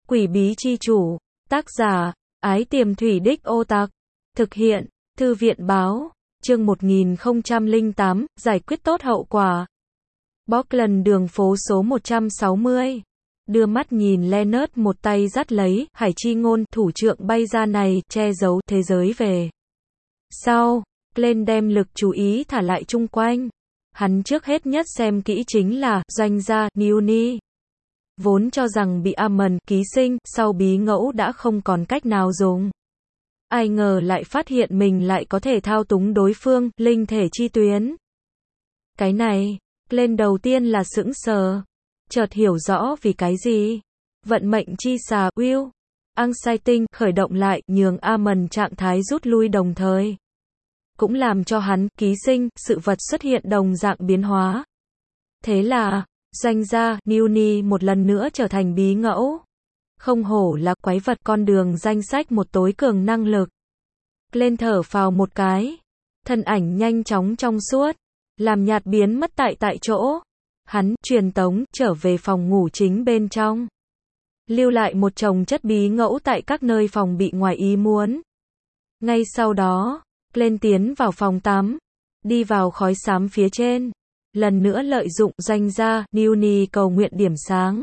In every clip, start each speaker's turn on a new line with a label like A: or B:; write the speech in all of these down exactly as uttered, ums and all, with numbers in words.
A: Quỷ bí chi chủ. Tác giả, Ái Tiềm Thủy Đích Ô Tặc. Thực hiện, Thư viện báo. Chương một nghìn không trăm lẻ tám, giải quyết tốt hậu quả. Auckland đường phố số một trăm sáu mươi. Đưa mắt nhìn Leonard một tay dắt lấy, Hải Chi Ngôn, thủ trượng bay ra này, che giấu thế giới về. Sau, Glenn đem lực chú ý thả lại chung quanh. Hắn trước hết nhất xem kỹ chính là, doanh gia, Newnie. Vốn cho rằng bị Amon, ký sinh, sau bí ngẫu đã không còn cách nào dùng. Ai ngờ lại phát hiện mình lại có thể thao túng đối phương, linh thể chi tuyến. Cái này, Glenn đầu tiên là sững sờ. Chợt hiểu rõ vì cái gì. Vận mệnh chi xà, Will. Anxiety, khởi động lại, nhường Amon trạng thái rút lui đồng thời. Cũng làm cho hắn, ký sinh, sự vật xuất hiện đồng dạng biến hóa. Thế là, doanh gia, Newnie một lần nữa trở thành bí ngẫu. Không hổ là quái vật con đường danh sách một tối cường năng lực. Glenn thở phào một cái. Thân ảnh nhanh chóng trong suốt. Làm nhạt biến mất tại tại chỗ. Hắn, truyền tống, trở về phòng ngủ chính bên trong. Lưu lại một chồng chất bí ngẫu tại các nơi phòng bị ngoài ý muốn. Ngay sau đó, Glenn tiến vào phòng tắm. Đi vào khói xám phía trên. Lần nữa lợi dụng doanh gia, Newnie cầu nguyện điểm sáng.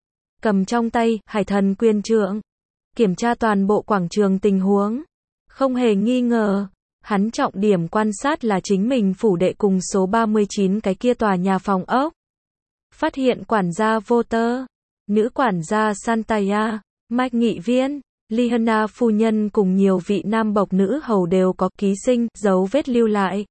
A: Cầm trong tay, Hải Thần Quyền Trượng. Kiểm tra toàn bộ quảng trường tình huống. Không hề nghi ngờ. Hắn trọng điểm quan sát là chính mình phủ đệ cùng số ba mươi chín cái kia tòa nhà phòng ốc. Phát hiện quản gia Voter, nữ quản gia Santaya, Mike nghị viên, Liana phu nhân cùng nhiều vị nam bộc nữ hầu đều có ký sinh, dấu vết lưu lại.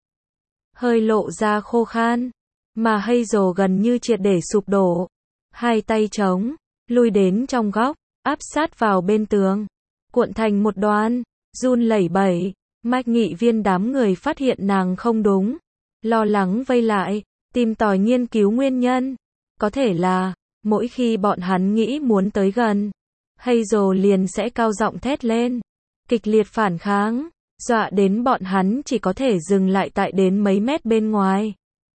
A: Hơi lộ ra khô khan, mà Hazel gần như triệt để sụp đổ. Hai tay trống, lui đến trong góc, áp sát vào bên tường, cuộn thành một đoàn, run lẩy bẩy. Mike nghị viên đám người phát hiện nàng không đúng, lo lắng vây lại, tìm tòi nghiên cứu nguyên nhân. Có thể là, mỗi khi bọn hắn nghĩ muốn tới gần, Hazel liền sẽ cao giọng thét lên, kịch liệt phản kháng, dọa đến bọn hắn chỉ có thể dừng lại tại đến mấy mét bên ngoài.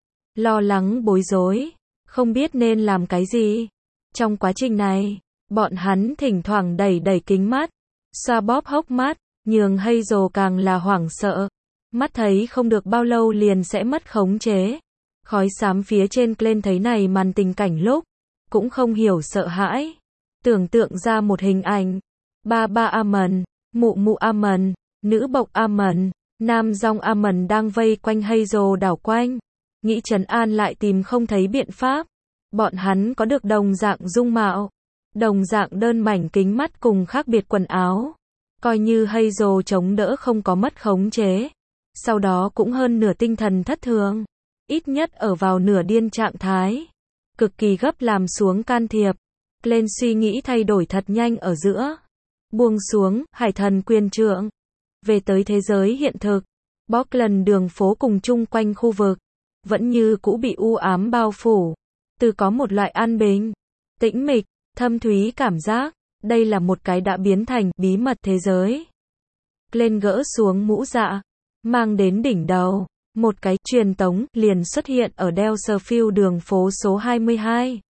A: Lo lắng bối rối, không biết nên làm cái gì. Trong quá trình này, bọn hắn thỉnh thoảng đẩy đẩy kính mắt, xoa bóp hốc mắt, nhường Hazel càng là hoảng sợ. Mắt thấy không được bao lâu liền sẽ mất khống chế. Khói xám phía trên Glenn thấy này màn tình cảnh lúc, cũng không hiểu sợ hãi. Tưởng tượng ra một hình ảnh. Ba ba Amon, mụ mụ Amon, nữ bộc Amon, nam dong Amon đang vây quanh Hazel đảo quanh. Nghĩ trấn an lại tìm không thấy biện pháp. Bọn hắn có được đồng dạng dung mạo, đồng dạng đơn mảnh kính mắt cùng khác biệt quần áo. Coi như Hazel chống đỡ không có mất khống chế. Sau đó cũng hơn nửa tinh thần thất thường. Ít nhất ở vào nửa điên trạng thái. Cực kỳ gấp làm xuống can thiệp. Glenn suy nghĩ thay đổi thật nhanh ở giữa. Buông xuống, Hải Thần Quyền Trượng. Về tới thế giới hiện thực. Auckland đường phố cùng chung quanh khu vực. Vẫn như cũ bị u ám bao phủ. Từ có một loại an bình, tĩnh mịch, thâm thúy cảm giác. Đây là một cái đã biến thành bí mật thế giới. Glenn gỡ xuống mũ dạ. Mang đến đỉnh đầu. Một cái truyền tống liền xuất hiện ở Delsefield đường phố số hai mươi hai.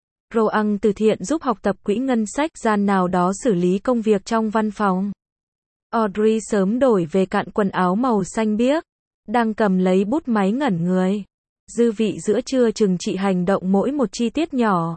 A: Roang từ thiện giúp học tập quỹ ngân sách gian nào đó xử lý công việc trong văn phòng. Audrey sớm đổi về cạn quần áo màu xanh biếc, đang cầm lấy bút máy ngẩn người. Dư vị giữa trưa chừng trị hành động mỗi một chi tiết nhỏ.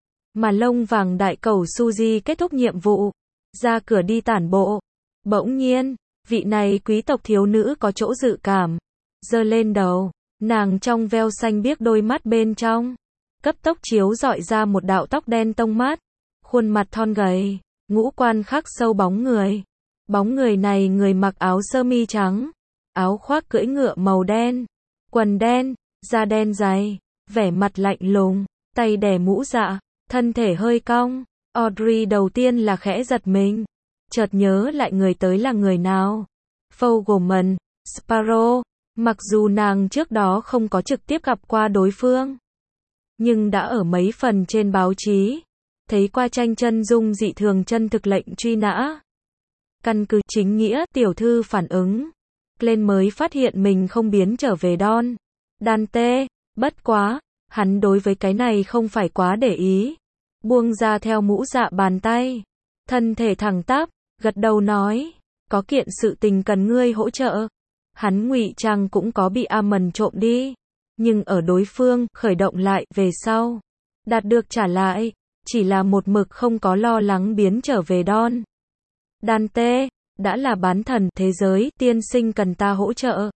A: Mà lông vàng đại cầu Suzy kết thúc nhiệm vụ, ra cửa đi tản bộ. Bỗng nhiên, vị này quý tộc thiếu nữ có chỗ dự cảm. Giơ lên đầu, nàng trong veo xanh biếc đôi mắt bên trong, cấp tốc chiếu dọi ra một đạo tóc đen tông mát, khuôn mặt thon gầy, ngũ quan khắc sâu bóng người. Bóng người này người mặc áo sơ mi trắng, áo khoác cưỡi ngựa màu đen, quần đen, da đen dày, vẻ mặt lạnh lùng, tay đè mũ dạ, thân thể hơi cong. Audrey đầu tiên là khẽ giật mình, chợt nhớ lại người tới là người nào. Fogelman, Sparrow. Mặc dù nàng trước đó không có trực tiếp gặp qua đối phương, nhưng đã ở mấy phần trên báo chí thấy qua tranh chân dung dị thường chân thực lệnh truy nã. Căn cứ chính nghĩa tiểu thư phản ứng, Glenn mới phát hiện mình không biến trở về Don Dante. Bất quá, hắn đối với cái này không phải quá để ý. buông ra theo mũ dạ bàn tay. Thân thể thẳng tắp, gật đầu nói, có kiện sự tình cần ngươi hỗ trợ. Hắn ngụy trang cũng có bị Amon trộm đi, nhưng ở đối phương khởi động lại về sau, đạt được trả lại, chỉ là một mực không có lo lắng biến trở về Don. Dante, đã là bán thần thế giới, tiên sinh cần ta hỗ trợ.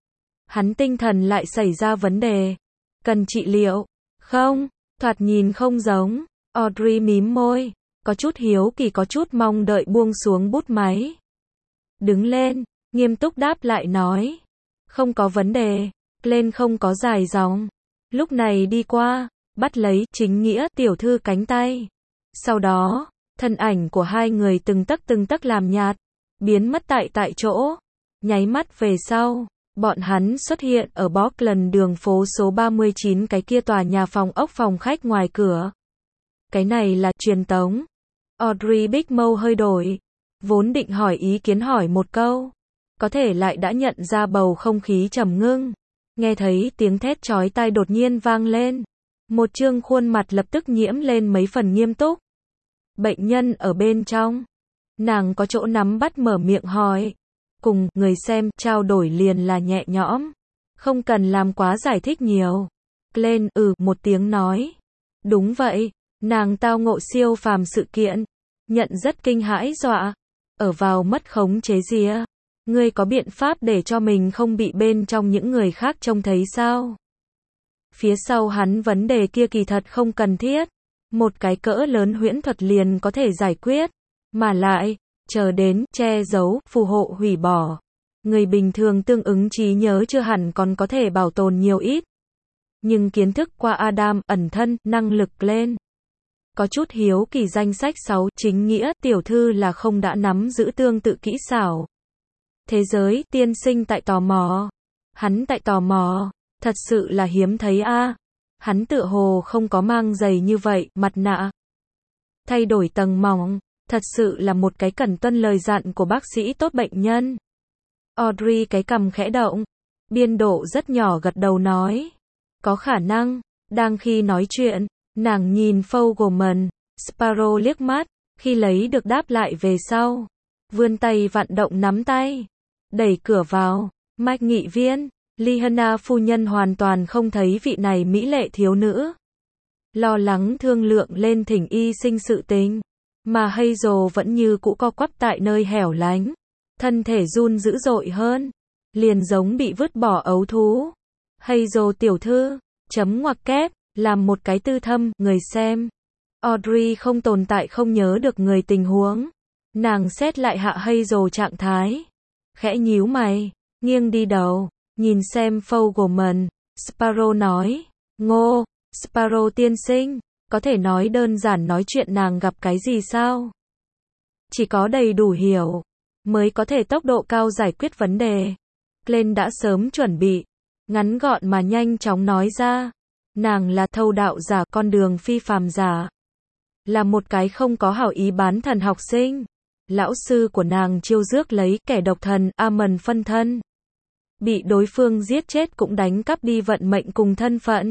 A: Hắn tinh thần lại xảy ra vấn đề. Cần trị liệu? Không, thoạt nhìn không giống. Audrey mím môi, có chút hiếu kỳ có chút mong đợi buông xuống bút máy. Đứng lên, nghiêm túc đáp lại nói. Không có vấn đề. Lên không có dài dòng. Lúc này đi qua, bắt lấy chính nghĩa tiểu thư cánh tay. Sau đó, thân ảnh của hai người từng tấc từng tấc làm nhạt, biến mất tại tại chỗ. Nháy mắt về sau, bọn hắn xuất hiện ở Bockland đường phố số ba mươi chín cái kia tòa nhà phòng ốc phòng khách ngoài cửa. Cái này là truyền tống. Audrey Big Mâu hơi đổi. Vốn định hỏi ý kiến hỏi một câu. Có thể lại đã nhận ra bầu không khí trầm ngưng. Nghe thấy tiếng thét chói tai đột nhiên vang lên. Một trương khuôn mặt lập tức nhiễm lên mấy phần nghiêm túc. Bệnh nhân ở bên trong. Nàng có chỗ nắm bắt mở miệng hỏi. Cùng người xem trao đổi liền là nhẹ nhõm. Không cần làm quá giải thích nhiều. Lên ừ một tiếng nói. Đúng vậy, nàng tao ngộ siêu phàm sự kiện. Nhận rất kinh hãi dọa. Ở vào mất khống chế gì á? Ngươi có biện pháp để cho mình không bị bên trong những người khác trông thấy sao? Phía sau hắn vấn đề kia kỳ thật không cần thiết. Một cái cỡ lớn huyễn thuật liền có thể giải quyết. Mà lại, chờ đến, che giấu, phù hộ hủy bỏ. Người bình thường tương ứng trí nhớ chưa hẳn còn có thể bảo tồn nhiều ít. Nhưng kiến thức qua Adam, ẩn thân, năng lực lên. Có chút hiếu kỳ danh sách sáu, chính nghĩa, tiểu thư là không đã nắm giữ tương tự kỹ xảo. Thế giới, tiên sinh tại tò mò. Hắn tại tò mò. Thật sự là hiếm thấy a. À. Hắn tựa hồ không có mang giày như vậy, mặt nạ. Thay đổi tầng mỏng. Thật sự là một cái cần tuân lời dặn của bác sĩ tốt bệnh nhân. Audrey cái cằm khẽ động. Biên độ rất nhỏ gật đầu nói. Có khả năng. Đang khi nói chuyện, nàng nhìn Fogelman, Sparrow liếc mắt, khi lấy được đáp lại về sau. Vươn tay vặn động nắm tay. Đẩy cửa vào. Mike nghị viên. Liana phu nhân hoàn toàn không thấy vị này mỹ lệ thiếu nữ. Lo lắng thương lượng lên thỉnh y sinh sự tình. Mà Hazel vẫn như cũ co quắp tại nơi hẻo lánh. Thân thể run dữ dội hơn. Liền giống bị vứt bỏ ấu thú. Hazel tiểu thư, chấm ngoặc kép, làm một cái tư thâm, người xem. Audrey không tồn tại không nhớ được người tình huống. Nàng xét lại hạ Hazel trạng thái. Khẽ nhíu mày, nghiêng đi đầu, nhìn xem Fogelman. Sparrow nói, ngô, Sparrow tiên sinh. Có thể nói đơn giản nói chuyện nàng gặp cái gì sao? Chỉ có đầy đủ hiểu, mới có thể tốc độ cao giải quyết vấn đề. Glenn đã sớm chuẩn bị, ngắn gọn mà nhanh chóng nói ra. Nàng là thâu đạo giả, con đường phi phàm giả. Là một cái không có hảo ý bán thần học sinh. Lão sư của nàng chiêu rước lấy kẻ độc thần, Amon phân thân. Bị đối phương giết chết cũng đánh cắp đi vận mệnh cùng thân phận.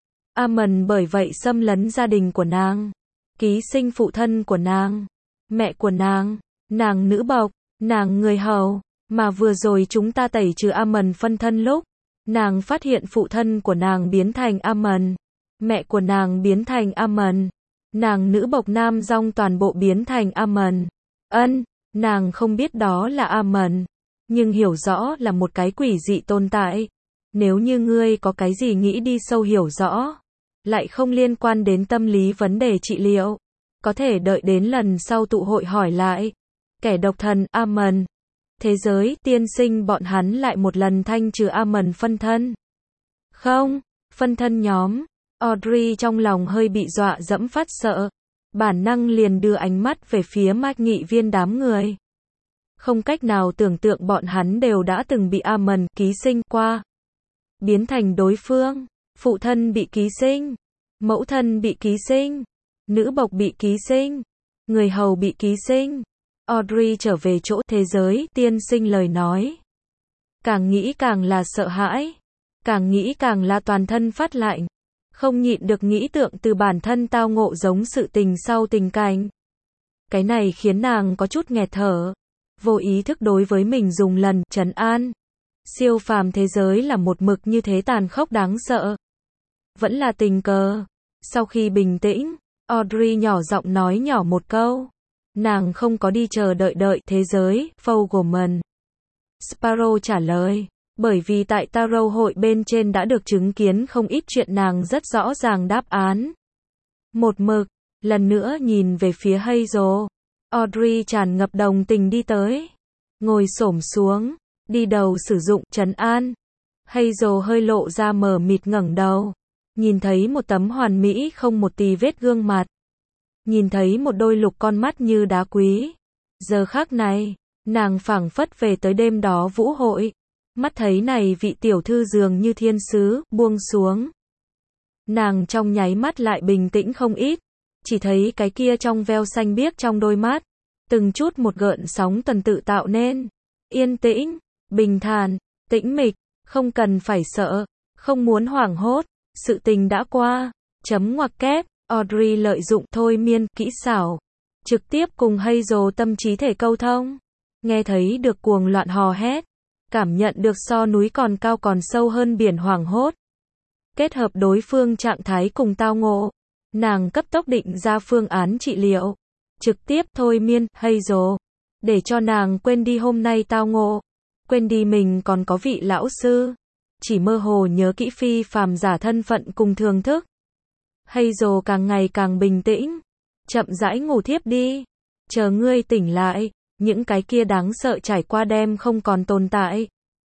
A: Amon bởi vậy xâm lấn gia đình của nàng. Ký sinh phụ thân của nàng. Mẹ của nàng. Nàng nữ bộc. Nàng người hầu. Mà vừa rồi chúng ta tẩy trừ Amon phân thân lúc. Nàng phát hiện phụ thân của nàng biến thành Amon. Mẹ của nàng biến thành Amon. Nàng nữ bộc nam dong toàn bộ biến thành Amon. Ân, nàng không biết đó là Amon. Nhưng hiểu rõ là một cái quỷ dị tồn tại. Nếu như ngươi có cái gì nghĩ đi sâu hiểu rõ, lại không liên quan đến tâm lý vấn đề trị liệu, có thể đợi đến lần sau tụ hội hỏi lại. Kẻ độc thần, Amon. Thế giới, tiên sinh bọn hắn lại một lần thanh trừ Amon phân thân. Không, phân thân nhóm. Audrey trong lòng hơi bị dọa dẫm phát sợ. Bản năng liền đưa ánh mắt về phía Mike nghị viên đám người. Không cách nào tưởng tượng bọn hắn đều đã từng bị Amon ký sinh qua. Biến thành đối phương. Phụ thân bị ký sinh. Mẫu thân bị ký sinh. Nữ bộc bị ký sinh. Người hầu bị ký sinh. Audrey trở về chỗ thế giới, tiên sinh lời nói. Càng nghĩ càng là sợ hãi. Càng nghĩ càng là toàn thân phát lạnh. Không nhịn được nghĩ tượng từ bản thân tao ngộ giống sự tình sau tình cảnh. Cái này khiến nàng có chút nghẹt thở. Vô ý thức đối với mình dùng lần trấn an. Siêu phàm thế giới là một mực như thế tàn khốc đáng sợ. Vẫn là tình cờ. Sau khi bình tĩnh, Audrey nhỏ giọng nói nhỏ một câu. Nàng không có đi chờ đợi đợi thế giới, Fogelman. Sparrow trả lời. Bởi vì tại Tarot hội bên trên đã được chứng kiến không ít chuyện nàng rất rõ ràng đáp án. Một mực, lần nữa nhìn về phía Hazel. Audrey tràn ngập đồng tình đi tới. Ngồi xổm xuống, đi đầu sử dụng trấn an. Hazel hơi lộ ra mờ mịt ngẩng đầu. Nhìn thấy một tấm hoàn mỹ không một tì vết gương mặt. Nhìn thấy một đôi lục con mắt như đá quý. Giờ khắc này, nàng phảng phất về tới đêm đó vũ hội. Mắt thấy này vị tiểu thư dường như thiên sứ, buông xuống. Nàng trong nháy mắt lại bình tĩnh không ít. Chỉ thấy cái kia trong veo xanh biếc trong đôi mắt. Từng chút một gợn sóng tuần tự tạo nên. Yên tĩnh, bình thản, tĩnh mịch, không cần phải sợ, không muốn hoảng hốt. Sự tình đã qua. Chấm ngoặc kép, Audrey lợi dụng thôi miên, kỹ xảo. Trực tiếp cùng Hazel tâm trí thể câu thông. Nghe thấy được cuồng loạn hò hét. Cảm nhận được so núi còn cao còn sâu hơn biển hoảng hốt. Kết hợp đối phương trạng thái cùng tao ngộ. Nàng cấp tốc định ra phương án trị liệu. Trực tiếp thôi miên, Hazel. Để cho nàng quên đi hôm nay tao ngộ. Quên đi mình còn có vị lão sư. Chỉ mơ hồ nhớ kỹ phi phàm giả thân phận cùng thường thức. Hazel càng ngày càng bình tĩnh. Chậm rãi ngủ thiếp đi. Chờ ngươi tỉnh lại. Những cái kia đáng sợ trải qua đêm không còn tồn tại.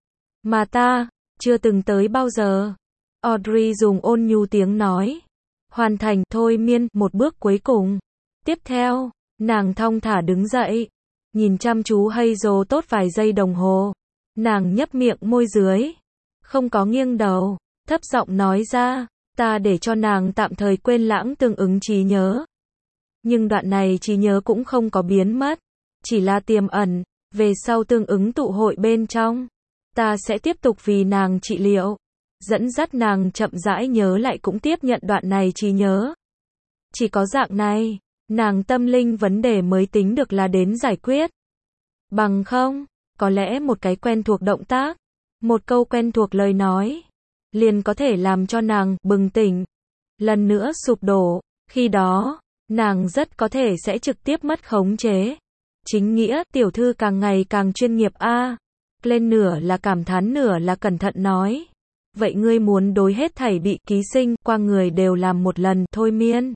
A: Mà ta, chưa từng tới bao giờ. Audrey dùng ôn nhu tiếng nói. Hoàn thành thôi miên một bước cuối cùng. Tiếp theo, nàng thong thả đứng dậy. Nhìn chăm chú Hazel tốt vài giây đồng hồ. Nàng nhấp miệng môi dưới. Không có nghiêng đầu. Thấp giọng nói ra. Ta để cho nàng tạm thời quên lãng tương ứng trí nhớ. Nhưng đoạn này trí nhớ cũng không có biến mất. Chỉ là tiềm ẩn, về sau tương ứng tụ hội bên trong. Ta sẽ tiếp tục vì nàng trị liệu. Dẫn dắt nàng chậm rãi nhớ lại cũng tiếp nhận đoạn này trí nhớ. Chỉ có dạng này, nàng tâm linh vấn đề mới tính được là đến giải quyết. Bằng không, có lẽ một cái quen thuộc động tác, một câu quen thuộc lời nói, liền có thể làm cho nàng bừng tỉnh. Lần nữa sụp đổ, khi đó, nàng rất có thể sẽ trực tiếp mất khống chế. Chính nghĩa, tiểu thư càng ngày càng chuyên nghiệp a. À, lên nửa là cảm thán nửa là cẩn thận nói. Vậy ngươi muốn đối hết thảy bị ký sinh qua người đều làm một lần thôi miên.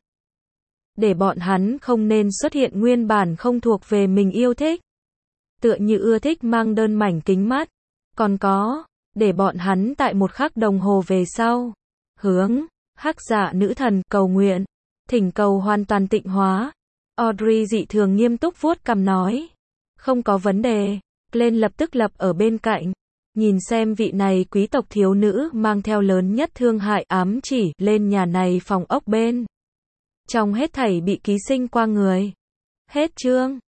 A: Để bọn hắn không nên xuất hiện nguyên bản không thuộc về mình yêu thích. Tựa như ưa thích mang đơn mảnh kính mắt. Còn có, để bọn hắn tại một khắc đồng hồ về sau. Hướng, hắc dạ nữ thần cầu nguyện. Thỉnh cầu hoàn toàn tịnh hóa. Audrey dị thường nghiêm túc vuốt cằm nói. Không có vấn đề. Lên lập tức lập ở bên cạnh. Nhìn xem vị này quý tộc thiếu nữ mang theo lớn nhất thương hại ám chỉ lên nhà này phòng ốc bên. Trong hết thảy bị ký sinh qua người. Hết chương.